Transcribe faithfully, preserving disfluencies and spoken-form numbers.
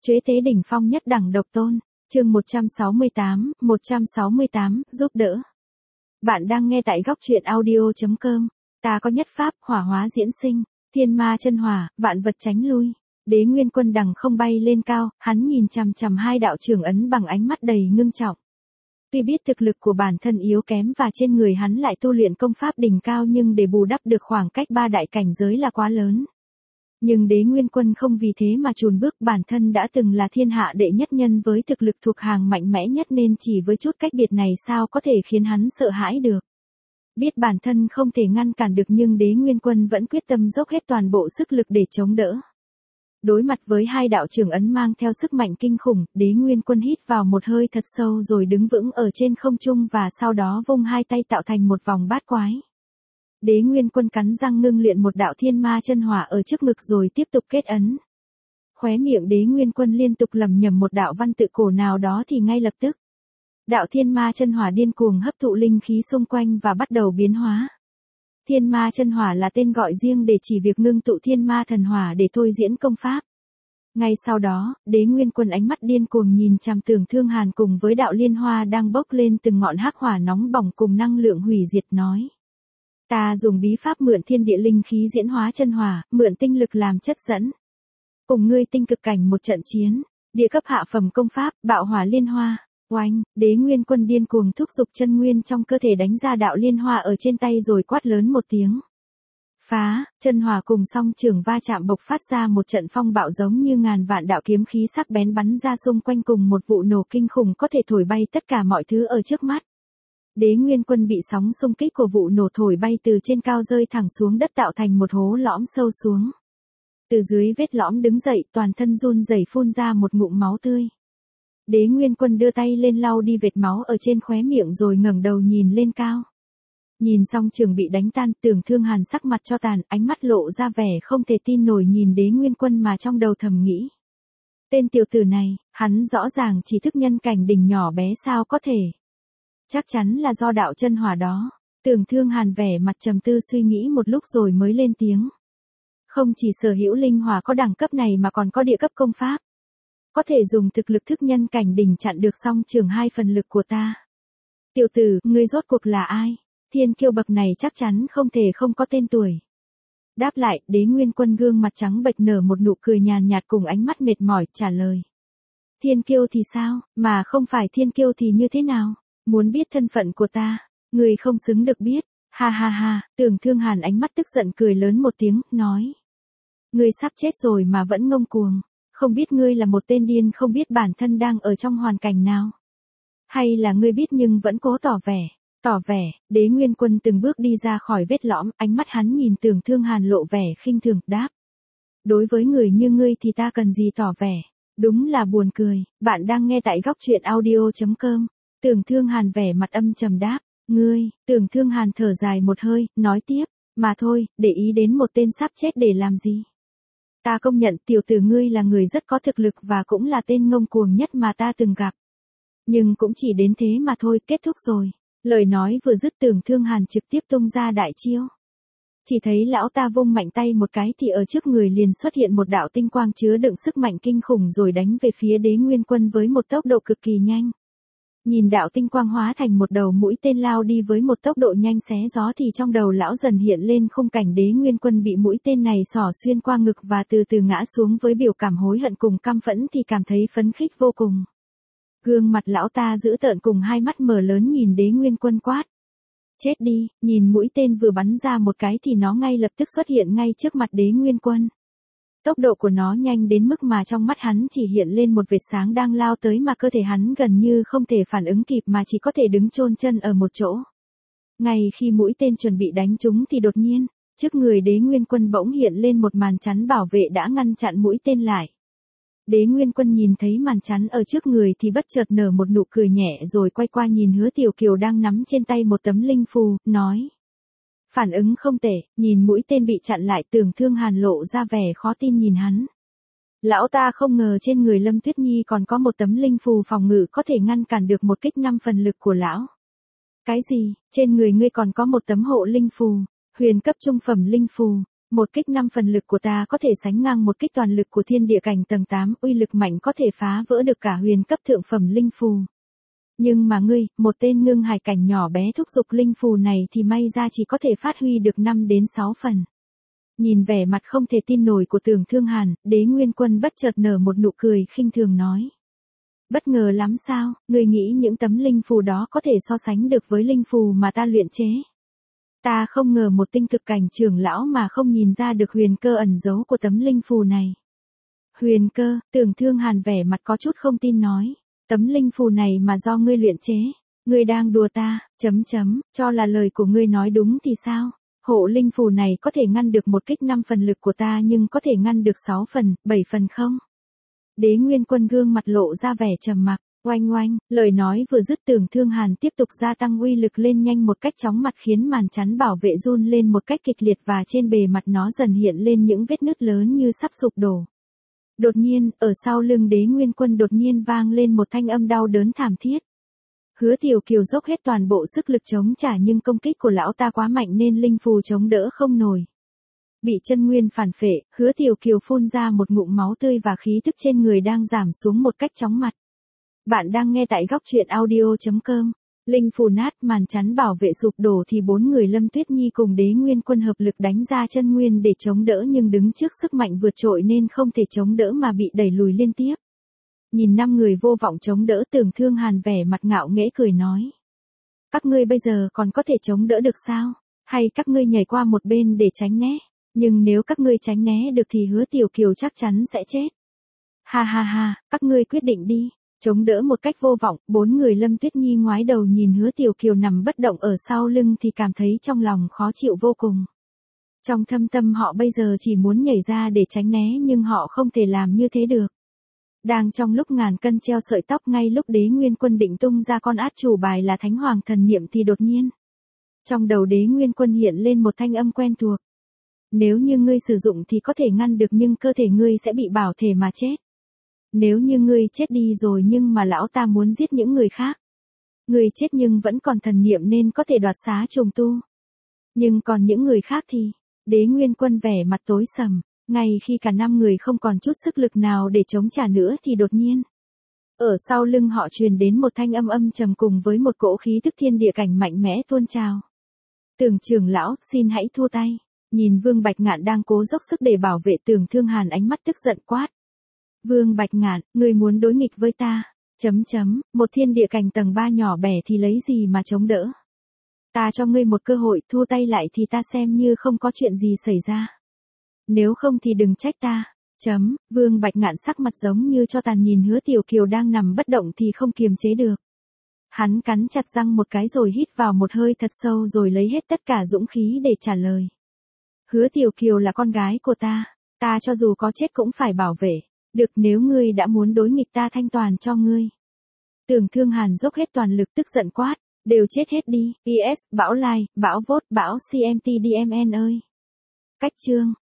Chế tế đỉnh phong nhất đẳng độc tôn. Chương một trăm sáu mươi tám, một trăm sáu mươi tám, giúp đỡ. Bạn đang nghe tại góc truyện audio chấm com. Ta có nhất pháp, hỏa hóa diễn sinh, thiên ma chân hỏa, vạn vật tránh lui. Đế Nguyên Quân đằng không bay lên cao, hắn nhìn chằm chằm hai đạo trưởng ấn bằng ánh mắt đầy ngưng trọng. Tuy biết thực lực của bản thân yếu kém và trên người hắn lại tu luyện công pháp đỉnh cao, nhưng để bù đắp được khoảng cách ba đại cảnh giới là quá lớn. Nhưng Đế Nguyên Quân không vì thế mà chùn bước, bản thân đã từng là thiên hạ đệ nhất nhân với thực lực thuộc hàng mạnh mẽ nhất, nên chỉ với chút cách biệt này sao có thể khiến hắn sợ hãi được. Biết bản thân không thể ngăn cản được, nhưng Đế Nguyên Quân vẫn quyết tâm dốc hết toàn bộ sức lực để chống đỡ. Đối mặt với hai đạo trưởng ấn mang theo sức mạnh kinh khủng, Đế Nguyên Quân hít vào một hơi thật sâu rồi đứng vững ở trên không trung và sau đó vung hai tay tạo thành một vòng bát quái. Đế Nguyên Quân cắn răng ngưng luyện một đạo thiên ma chân hỏa ở trước ngực rồi tiếp tục kết ấn. Khóe miệng Đế Nguyên Quân liên tục lẩm nhẩm một đạo văn tự cổ nào đó thì ngay lập tức, đạo thiên ma chân hỏa điên cuồng hấp thụ linh khí xung quanh và bắt đầu biến hóa. Thiên ma chân hỏa là tên gọi riêng để chỉ việc ngưng tụ thiên ma thần hỏa để thôi diễn công pháp. Ngay sau đó, Đế Nguyên Quân ánh mắt điên cuồng nhìn chằm Tưởng Thương Hàn cùng với đạo liên hoa đang bốc lên từng ngọn hắc hỏa nóng bỏng cùng năng lượng hủy diệt, nói: Ta dùng bí pháp mượn thiên địa linh khí diễn hóa chân hỏa, mượn tinh lực làm chất dẫn. Cùng ngươi tinh cực cảnh một trận chiến, địa cấp hạ phẩm công pháp, bạo hỏa liên hoa. Oanh, Đế Nguyên Quân điên cuồng thúc giục chân nguyên trong cơ thể đánh ra đạo liên hoa ở trên tay rồi quát lớn một tiếng. Phá, chân hỏa cùng song trường va chạm bộc phát ra một trận phong bạo giống như ngàn vạn đạo kiếm khí sắc bén bắn ra xung quanh, cùng một vụ nổ kinh khủng có thể thổi bay tất cả mọi thứ ở trước mắt. Đế Nguyên Quân bị sóng xung kích của vụ nổ thổi bay từ trên cao rơi thẳng xuống đất, tạo thành một hố lõm sâu xuống. Từ dưới vết lõm đứng dậy, toàn thân run rẩy phun ra một ngụm máu tươi. Đế Nguyên Quân đưa tay lên lau đi vệt máu ở trên khóe miệng rồi ngẩng đầu nhìn lên cao. Nhìn xong trường bị đánh tan, Tưởng Thương Hàn sắc mặt cho tàn, ánh mắt lộ ra vẻ không thể tin nổi nhìn Đế Nguyên Quân mà trong đầu thầm nghĩ: tên tiểu tử này, hắn rõ ràng chỉ thức nhân cảnh đỉnh nhỏ bé, sao có thể? Chắc chắn là do đạo chân hỏa đó. Tưởng Thương Hàn vẻ mặt trầm tư suy nghĩ một lúc rồi mới lên tiếng: Không chỉ sở hữu linh hỏa có đẳng cấp này mà còn có địa cấp công pháp, có thể dùng thực lực thức nhân cảnh đỉnh chặn được song trường hai phần lực của ta. Tiểu tử, ngươi rốt cuộc là ai? Thiên kiêu bậc này chắc chắn không thể không có tên tuổi. Đáp lại, Đế Nguyên Quân gương mặt trắng bệch nở một nụ cười nhàn nhạt cùng ánh mắt mệt mỏi, trả lời: Thiên kiêu thì sao, mà không phải thiên kiêu thì như thế nào? Muốn biết thân phận của ta, ngươi không xứng được biết. Ha ha ha, Tưởng Thương Hàn ánh mắt tức giận cười lớn một tiếng, nói: Ngươi sắp chết rồi mà vẫn ngông cuồng. Không biết ngươi là một tên điên không biết bản thân đang ở trong hoàn cảnh nào? Hay là ngươi biết nhưng vẫn cố tỏ vẻ? Tỏ vẻ, Đế Nguyên Quân từng bước đi ra khỏi vết lõm, ánh mắt hắn nhìn Tưởng Thương Hàn lộ vẻ khinh thường, đáp: Đối với người như ngươi thì ta cần gì tỏ vẻ? Đúng là buồn cười. Bạn đang nghe tại góc truyện audio chấm com. Tưởng Thương Hàn vẻ mặt âm trầm đáp: Ngươi, Tưởng Thương Hàn thở dài một hơi, nói tiếp: Mà thôi, để ý đến một tên sắp chết để làm gì? Ta công nhận tiểu tử ngươi là người rất có thực lực và cũng là tên ngông cuồng nhất mà ta từng gặp. Nhưng cũng chỉ đến thế mà thôi, kết thúc rồi. Lời nói vừa dứt, Tưởng Thương Hàn trực tiếp tung ra đại chiêu. Chỉ thấy lão ta vung mạnh tay một cái thì ở trước người liền xuất hiện một đạo tinh quang chứa đựng sức mạnh kinh khủng rồi đánh về phía Đế Nguyên Quân với một tốc độ cực kỳ nhanh. Nhìn đạo tinh quang hóa thành một đầu mũi tên lao đi với một tốc độ nhanh xé gió thì trong đầu lão dần hiện lên khung cảnh Đế Nguyên Quân bị mũi tên này xỏ xuyên qua ngực và từ từ ngã xuống với biểu cảm hối hận cùng căm phẫn thì cảm thấy phấn khích vô cùng. Gương mặt lão ta dữ tợn cùng hai mắt mở lớn nhìn Đế Nguyên Quân quát: Chết đi. Nhìn mũi tên vừa bắn ra một cái thì nó ngay lập tức xuất hiện ngay trước mặt Đế Nguyên Quân. Tốc độ của nó nhanh đến mức mà trong mắt hắn chỉ hiện lên một vệt sáng đang lao tới mà cơ thể hắn gần như không thể phản ứng kịp mà chỉ có thể đứng chôn chân ở một chỗ. Ngay khi mũi tên chuẩn bị đánh trúng thì đột nhiên, trước người Đế Nguyên Quân bỗng hiện lên một màn chắn bảo vệ đã ngăn chặn mũi tên lại. Đế Nguyên Quân nhìn thấy màn chắn ở trước người thì bất chợt nở một nụ cười nhẹ rồi quay qua nhìn Hứa Tiểu Kiều đang nắm trên tay một tấm linh phù, nói: Phản ứng không tệ. Nhìn mũi tên bị chặn lại, Tưởng Thương Hàn lộ ra vẻ khó tin nhìn hắn. Lão ta không ngờ trên người Lâm Tuyết Nhi còn có một tấm linh phù phòng ngự có thể ngăn cản được một kích năm phần lực của lão. Cái gì, trên người ngươi còn có một tấm hộ linh phù, huyền cấp trung phẩm linh phù? Một kích năm phần lực của ta có thể sánh ngang một kích toàn lực của thiên địa cảnh tầng tám, uy lực mạnh có thể phá vỡ được cả huyền cấp thượng phẩm linh phù. Nhưng mà ngươi, một tên ngưng hải cảnh nhỏ bé thúc giục linh phù này thì may ra chỉ có thể phát huy được năm đến sáu phần. Nhìn vẻ mặt không thể tin nổi của Tưởng Thương Hàn, Đế Nguyên Quân bất chợt nở một nụ cười khinh thường nói. Bất ngờ lắm sao, ngươi nghĩ những tấm linh phù đó có thể so sánh được với linh phù mà ta luyện chế. Ta không ngờ một tinh cực cảnh trưởng lão mà không nhìn ra được huyền cơ ẩn giấu của tấm linh phù này. Huyền cơ, Tưởng Thương Hàn vẻ mặt có chút không tin nói. Tấm linh phù này mà do ngươi luyện chế. Ngươi đang đùa ta, chấm chấm, cho là lời của ngươi nói đúng thì sao? Hộ linh phù này có thể ngăn được một kích năm phần lực của ta nhưng có thể ngăn được sáu phần, bảy phần không? Đế Nguyên Quân gương mặt lộ ra vẻ trầm mặc, oanh oanh, lời nói vừa dứt Tưởng Thương Hàn tiếp tục gia tăng uy lực lên nhanh một cách chóng mặt khiến màn chắn bảo vệ run lên một cách kịch liệt và trên bề mặt nó dần hiện lên những vết nứt lớn như sắp sụp đổ. Đột nhiên, ở sau lưng Đế Nguyên Quân đột nhiên vang lên một thanh âm đau đớn thảm thiết. Hứa Tiểu Kiều dốc hết toàn bộ sức lực chống trả nhưng công kích của lão ta quá mạnh nên linh phù chống đỡ không nổi. Bị chân nguyên phản phệ, Hứa Tiểu Kiều phun ra một ngụm máu tươi và khí tức trên người đang giảm xuống một cách chóng mặt. Bạn đang nghe tại góc truyện audio chấm com. Linh phù nát, màn chắn bảo vệ sụp đổ thì bốn người Lâm Tuyết Nhi cùng Đế Nguyên Quân hợp lực đánh ra chân nguyên để chống đỡ nhưng đứng trước sức mạnh vượt trội nên không thể chống đỡ mà bị đẩy lùi liên tiếp. Nhìn năm người vô vọng chống đỡ, Tưởng Thương Hàn vẻ mặt ngạo nghễ cười nói. Các ngươi bây giờ còn có thể chống đỡ được sao? Hay các ngươi nhảy qua một bên để tránh né? Nhưng nếu các ngươi tránh né được thì Hứa Tiểu Kiều chắc chắn sẽ chết. Ha ha ha, các ngươi quyết định đi. Chống đỡ một cách vô vọng, bốn người Lâm Tuyết Nhi ngoái đầu nhìn Hứa Tiểu Kiều nằm bất động ở sau lưng thì cảm thấy trong lòng khó chịu vô cùng. Trong thâm tâm họ bây giờ chỉ muốn nhảy ra để tránh né nhưng họ không thể làm như thế được. Đang trong lúc ngàn cân treo sợi tóc ngay lúc Đế Nguyên Quân định tung ra con át chủ bài là Thánh Hoàng Thần Niệm thì đột nhiên. Trong đầu Đế Nguyên Quân hiện lên một thanh âm quen thuộc. Nếu như ngươi sử dụng thì có thể ngăn được nhưng cơ thể ngươi sẽ bị bảo thể mà chết. Nếu như ngươi chết đi rồi nhưng mà lão ta muốn giết những người khác. Ngươi chết nhưng vẫn còn thần niệm nên có thể đoạt xá trùng tu. Nhưng còn những người khác thì, Đế Nguyên Quân vẻ mặt tối sầm, ngay khi cả năm người không còn chút sức lực nào để chống trả nữa thì đột nhiên. Ở sau lưng họ truyền đến một thanh âm âm trầm cùng với một cỗ khí tức thiên địa cảnh mạnh mẽ tuôn trào. Tưởng trưởng lão, xin hãy thua tay. Nhìn Vương Bạch Ngạn đang cố dốc sức để bảo vệ Tưởng Thương Hàn ánh mắt tức giận quát. Vương Bạch Ngạn, ngươi muốn đối nghịch với ta, chấm chấm, một thiên địa cảnh tầng ba nhỏ bé thì lấy gì mà chống đỡ. Ta cho ngươi một cơ hội, thua tay lại thì ta xem như không có chuyện gì xảy ra. Nếu không thì đừng trách ta, chấm, Vương Bạch Ngạn sắc mặt giống như cho tàn nhìn Hứa Tiểu Kiều đang nằm bất động thì không kiềm chế được. Hắn cắn chặt răng một cái rồi hít vào một hơi thật sâu rồi lấy hết tất cả dũng khí để trả lời. Hứa Tiểu Kiều là con gái của ta, ta cho dù có chết cũng phải bảo vệ. Được, nếu ngươi đã muốn đối nghịch ta thanh toàn cho ngươi. Tưởng Thương Hàn dốc hết toàn lực tức giận quát, đều chết hết đi, i ét, Bão Like, Bão Vote, Bão xê em tê đê em en ơi. Cách chương